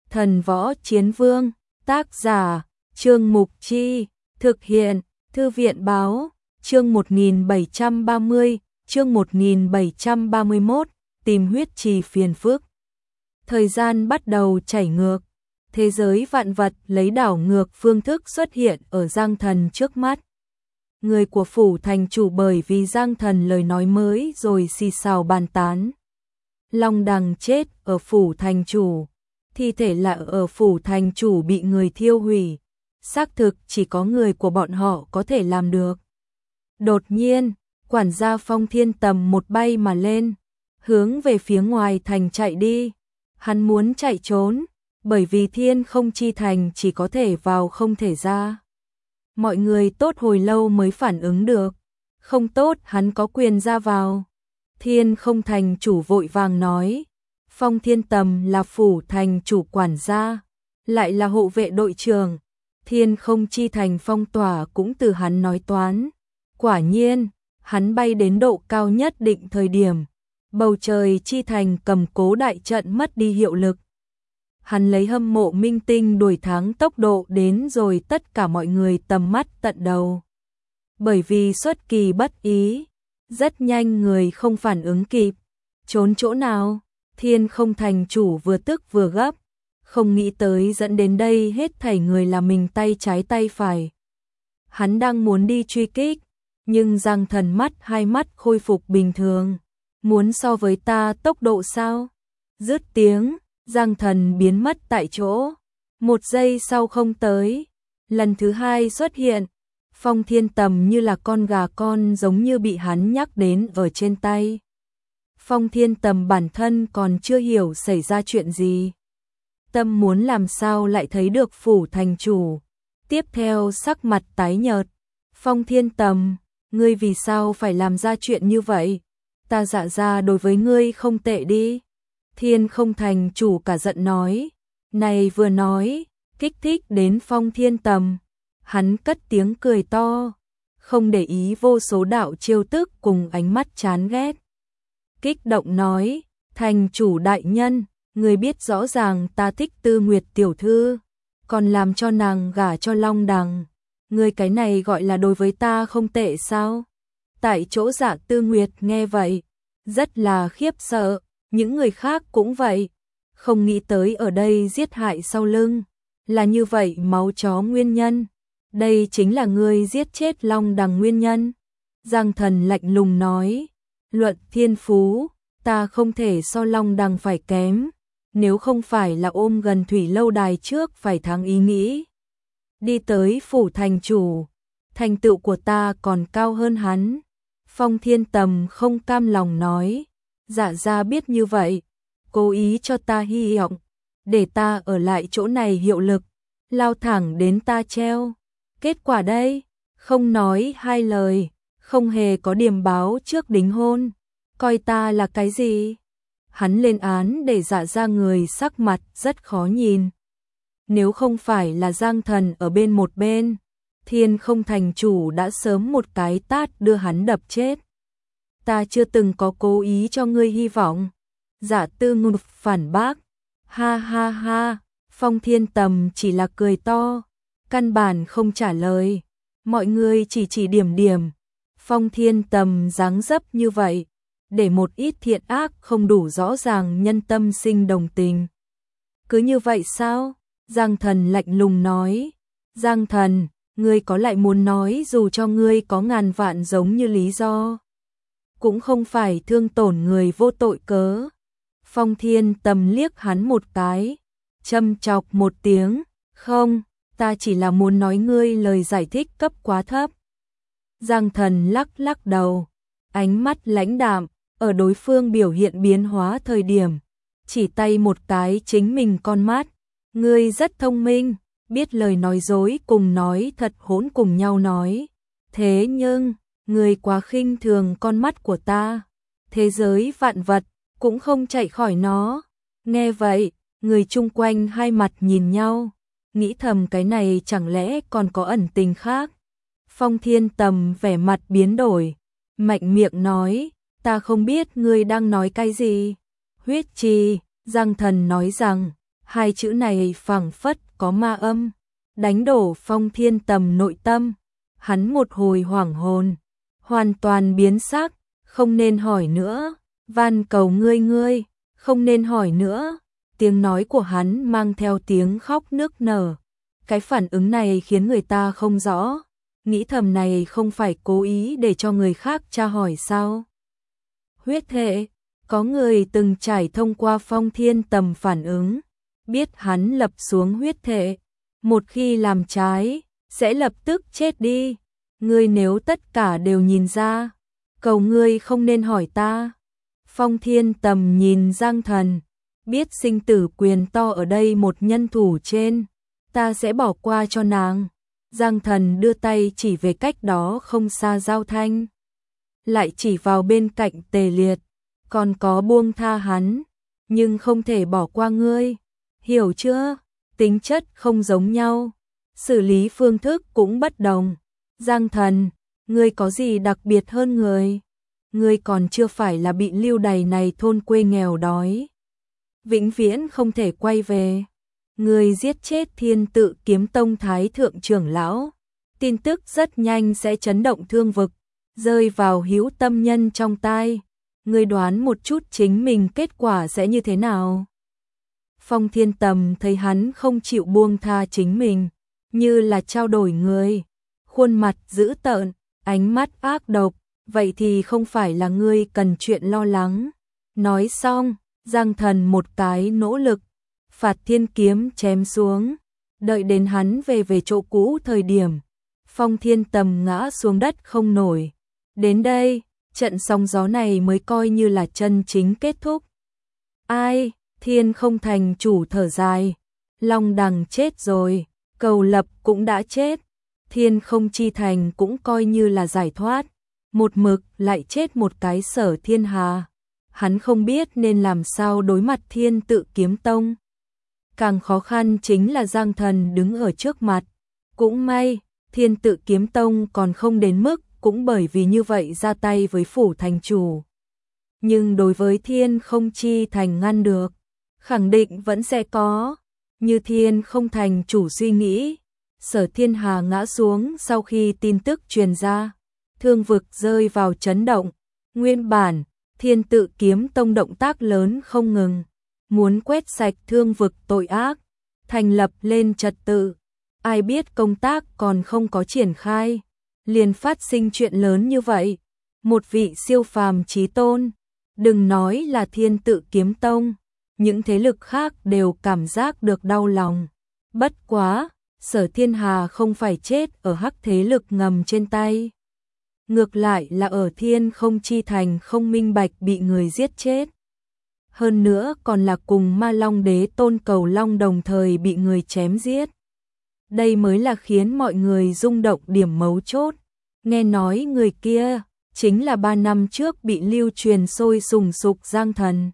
Thần Võ Chiến Vương, tác giả, Trương Mục Chi, thực hiện, Thư viện Báo, chương 1730, chương 1731, tìm huyết trì phiền phức. Thời gian bắt đầu chảy ngược, thế giới vạn vật lấy đảo ngược phương thức xuất hiện ở Giang Thần trước mắt. Người của phủ thành chủ bởi vì Giang Thần lời nói mới rồi xì xào bàn tán. Long Đằng chết ở phủ thành chủ, thi thể là ở phủ thành chủ bị người thiêu hủy, xác thực chỉ có người của bọn họ có thể làm được. Đột nhiên, quản gia Phong Thiên Tầm một bay mà lên, hướng về phía ngoài thành chạy đi. Hắn muốn chạy trốn, bởi vì Thiên Không Chi Thành chỉ có thể vào không thể ra. Mọi người tốt hồi lâu mới phản ứng được, không tốt hắn có quyền ra vào. Thiên Không Thành chủ vội vàng nói, Phong Thiên Tầm là phủ thành chủ quản gia, lại là hộ vệ đội trưởng, Thiên Không Chi Thành phong tỏa cũng từ hắn nói toán. Quả nhiên, hắn bay đến độ cao nhất định thời điểm, bầu trời chi thành cầm cố đại trận mất đi hiệu lực. Hắn lấy hâm mộ minh tinh đuổi tháng tốc độ đến rồi tất cả mọi người tầm mắt tận đầu. Bởi vì xuất kỳ bất ý, rất nhanh người không phản ứng kịp. Trốn chỗ nào? Thiên Không Thành chủ vừa tức vừa gấp, không nghĩ tới dẫn đến đây hết thảy người là mình tay trái tay phải. Hắn đang muốn đi truy kích, nhưng Giang Thần hai mắt khôi phục bình thường. Muốn so với ta tốc độ sao? Dứt tiếng, Giang Thần biến mất tại chỗ. Một giây sau không tới, lần thứ hai xuất hiện. Phong Thiên Tầm như là con gà con giống như bị hắn nhắc đến ở trên tay. Phong Thiên Tầm bản thân còn chưa hiểu xảy ra chuyện gì. Tâm muốn làm sao lại thấy được phủ thành chủ. Tiếp theo sắc mặt tái nhợt. Phong Thiên Tầm, ngươi vì sao phải làm ra chuyện như vậy? Ta Dạ gia đối với ngươi không tệ đi. Thiên Không Thành chủ cả giận nói. Này vừa nói, kích thích đến Phong Thiên Tầm. Hắn cất tiếng cười to, không để ý vô số đạo trêu tức cùng ánh mắt chán ghét. Kích động nói, thành chủ đại nhân, người biết rõ ràng ta thích Tư Nguyệt tiểu thư, còn làm cho nàng gả cho Long Đằng. Người cái này gọi là đối với ta không tệ sao? Tại chỗ Dạ Tư Nguyệt nghe vậy, rất là khiếp sợ, những người khác cũng vậy. Không nghĩ tới ở đây giết hại sau lưng, là như vậy máu chó nguyên nhân. Đây chính là ngươi giết chết Long Đằng nguyên nhân. Giang Thần lạnh lùng nói, luận thiên phú, ta không thể so Long Đằng phải kém, nếu không phải là ôm gần thủy lâu đài trước phải thắng ý nghĩ. Đi tới phủ thành chủ, thành tựu của ta còn cao hơn hắn. Phong Thiên Tầm không cam lòng nói, Dạ gia biết như vậy, cố ý cho ta hy vọng, để ta ở lại chỗ này hiệu lực, lao thẳng đến ta treo. Kết quả đây, không nói hai lời, không hề có điềm báo trước đính hôn, coi ta là cái gì? Hắn lên án để Dạ gia người sắc mặt rất khó nhìn. Nếu không phải là Giang Thần ở bên một bên, Thiên Không Thành chủ đã sớm một cái tát đưa hắn đập chết. Ta chưa từng có cố ý cho ngươi hy vọng. Dạ Tư Nguyệt phản bác. Ha ha ha, Phong Thiên Tầm chỉ là cười to, căn bản không trả lời. Mọi người chỉ điểm. Phong Thiên Tầm dáng dấp như vậy, để một ít thiện ác không đủ rõ ràng nhân tâm sinh đồng tình. Cứ như vậy sao? Giang Thần lạnh lùng nói. Giang Thần, ngươi có lại muốn nói dù cho ngươi có ngàn vạn giống như lý do, cũng không phải thương tổn người vô tội cớ. Phong Thiên Tầm liếc hắn một cái, châm chọc một tiếng, không, ta chỉ là muốn nói ngươi lời giải thích cấp quá thấp. Giang Thần lắc đầu, ánh mắt lãnh đạm, ở đối phương biểu hiện biến hóa thời điểm, chỉ tay một cái chính mình con mắt. Ngươi rất thông minh, biết lời nói dối cùng nói thật hỗn cùng nhau nói. Thế nhưng, ngươi quá khinh thường con mắt của ta. Thế giới vạn vật, cũng không chạy khỏi nó. Nghe vậy, người chung quanh hai mặt nhìn nhau, nghĩ thầm cái này chẳng lẽ còn có ẩn tình khác. Phong Thiên Tầm vẻ mặt biến đổi, mạnh miệng nói, ta không biết ngươi đang nói cái gì. Huyết trì, Giang Thần nói rằng, Hai chữ này phảng phất có ma âm, đánh đổ Phong Thiên Tầm nội tâm. Hắn một hồi hoảng hồn, hoàn toàn biến sắc, không nên hỏi nữa, van cầu ngươi, không nên hỏi nữa. Tiếng nói của hắn mang theo tiếng khóc nức nở. Cái phản ứng này khiến người ta không rõ, nghĩ thầm này không phải cố ý để cho người khác tra hỏi sao? Huyết thể, có người từng trải thông qua Phong Thiên Tầm phản ứng, biết hắn lập xuống huyết thể, một khi làm trái, sẽ lập tức chết đi. Ngươi nếu tất cả đều nhìn ra, cầu ngươi không nên hỏi ta. Phong Thiên Tầm nhìn Giang Thần, biết sinh tử quyền to ở đây một nhân thủ trên, ta sẽ bỏ qua cho nàng. Giang Thần đưa tay chỉ về cách đó không xa Giao Thanh, lại chỉ vào bên cạnh Tề Liệt, còn có buông tha hắn, nhưng không thể bỏ qua ngươi, hiểu chưa? Tính chất không giống nhau, xử lý phương thức cũng bất đồng. Giang Thần, ngươi có gì đặc biệt hơn người? Ngươi còn chưa phải là bị lưu đày này thôn quê nghèo đói, vĩnh viễn không thể quay về. Ngươi giết chết Thiên Tự Kiếm Tông Thái thượng trưởng lão, tin tức rất nhanh sẽ chấn động thương vực, rơi vào hữu tâm nhân trong tai. Ngươi đoán một chút chính mình kết quả sẽ như thế nào? Phong Thiên Tầm thấy hắn không chịu buông tha chính mình, như là trao đổi người, khuôn mặt dữ tợn, ánh mắt ác độc, vậy thì không phải là ngươi cần chuyện lo lắng. Nói xong, Giang Thần một cái nỗ lực, phạt thiên kiếm chém xuống, đợi đến hắn về chỗ cũ thời điểm, Phong Thiên Tầm ngã xuống đất không nổi. Đến đây, trận sóng gió này mới coi như là chân chính kết thúc. Ai, Thiên Không Thành chủ thở dài, Long Đằng chết rồi, Cầu Lập cũng đã chết, Thiên Không Chi Thành cũng coi như là giải thoát, một mực lại chết một cái Sở Thiên Hà. Hắn không biết nên làm sao đối mặt Thiên Tự Kiếm Tông. Càng khó khăn chính là Giang Thần đứng ở trước mặt. Cũng may, Thiên Tự Kiếm Tông còn không đến mức cũng bởi vì như vậy ra tay với phủ thành chủ. Nhưng đối với Thiên Không Chi Thành ngăn được, khẳng định vẫn sẽ có. Như Thiên Không Thành chủ suy nghĩ, Sở Thiên Hà ngã xuống sau khi tin tức truyền ra, thương vực rơi vào chấn động. Nguyên bản, Thiên Tự Kiếm Tông động tác lớn không ngừng, muốn quét sạch thương vực tội ác, thành lập lên trật tự. Ai biết công tác còn không có triển khai, liền phát sinh chuyện lớn như vậy. Một vị siêu phàm chí tôn, đừng nói là Thiên Tự Kiếm Tông, những thế lực khác đều cảm giác được đau lòng. Bất quá, Sở Thiên Hà không phải chết ở hắc thế lực ngầm trên tay, ngược lại là ở Thiên Không Chi Thành không minh bạch bị người giết chết. Hơn nữa còn là cùng Ma Long Đế Tôn Cầu Long đồng thời bị người chém giết. Đây mới là khiến mọi người rung động điểm mấu chốt. Nghe nói người kia chính là 3 năm trước bị lưu truyền sôi sùng sục Giang Thần.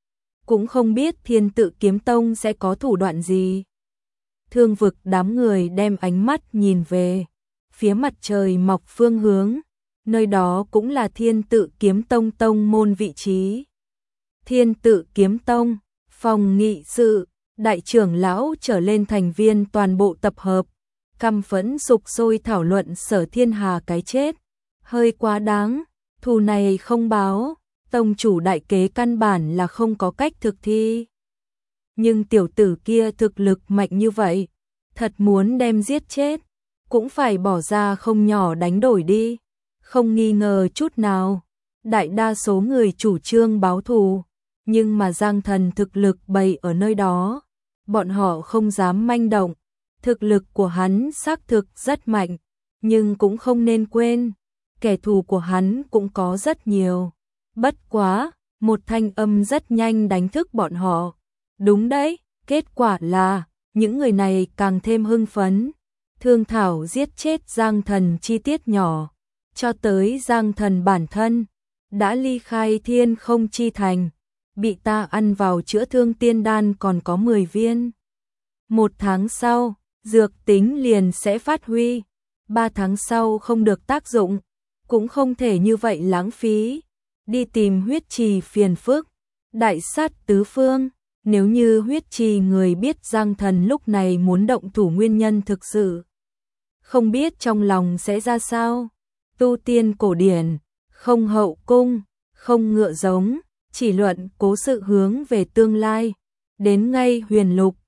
Cũng không biết Thiên Tự Kiếm Tông sẽ có thủ đoạn gì. Thương vực đám người đem ánh mắt nhìn về phía mặt trời mọc phương hướng, nơi đó cũng là Thiên Tự Kiếm Tông tông môn vị trí. Thiên Tự Kiếm Tông, phòng nghị sự, đại trưởng lão trở lên thành viên toàn bộ tập hợp, căm phẫn sục sôi thảo luận Sở Thiên Hà cái chết. Hơi quá đáng, thù này không báo, tông chủ đại kế căn bản là không có cách thực thi. Nhưng tiểu tử kia thực lực mạnh như vậy, thật muốn đem giết chết, cũng phải bỏ ra không nhỏ đánh đổi đi. Không nghi ngờ chút nào, đại đa số người chủ trương báo thù, nhưng mà Giang Thần thực lực bày ở nơi đó, bọn họ không dám manh động. Thực lực của hắn xác thực rất mạnh, nhưng cũng không nên quên, kẻ thù của hắn cũng có rất nhiều. Bất quá, một thanh âm rất nhanh đánh thức bọn họ. Đúng đấy, kết quả là, những người này càng thêm hưng phấn, thương thảo giết chết Giang Thần chi tiết nhỏ, cho tới Giang Thần bản thân, đã ly khai Thiên Không Chi Thành, bị ta ăn vào chữa thương tiên đan còn có 10 viên. 1 tháng sau, dược tính liền sẽ phát huy, 3 tháng sau không được tác dụng, cũng không thể như vậy lãng phí, đi tìm huyết trì phiền phức, đại sát tứ phương, Nếu như huyết trì người biết Giang Thần lúc này muốn động thủ nguyên nhân thực sự, không biết trong lòng sẽ ra sao. Tu tiên cổ điển, không hậu cung, không ngựa giống, chỉ luận cố sự hướng về tương lai. Đến ngay huyền lục,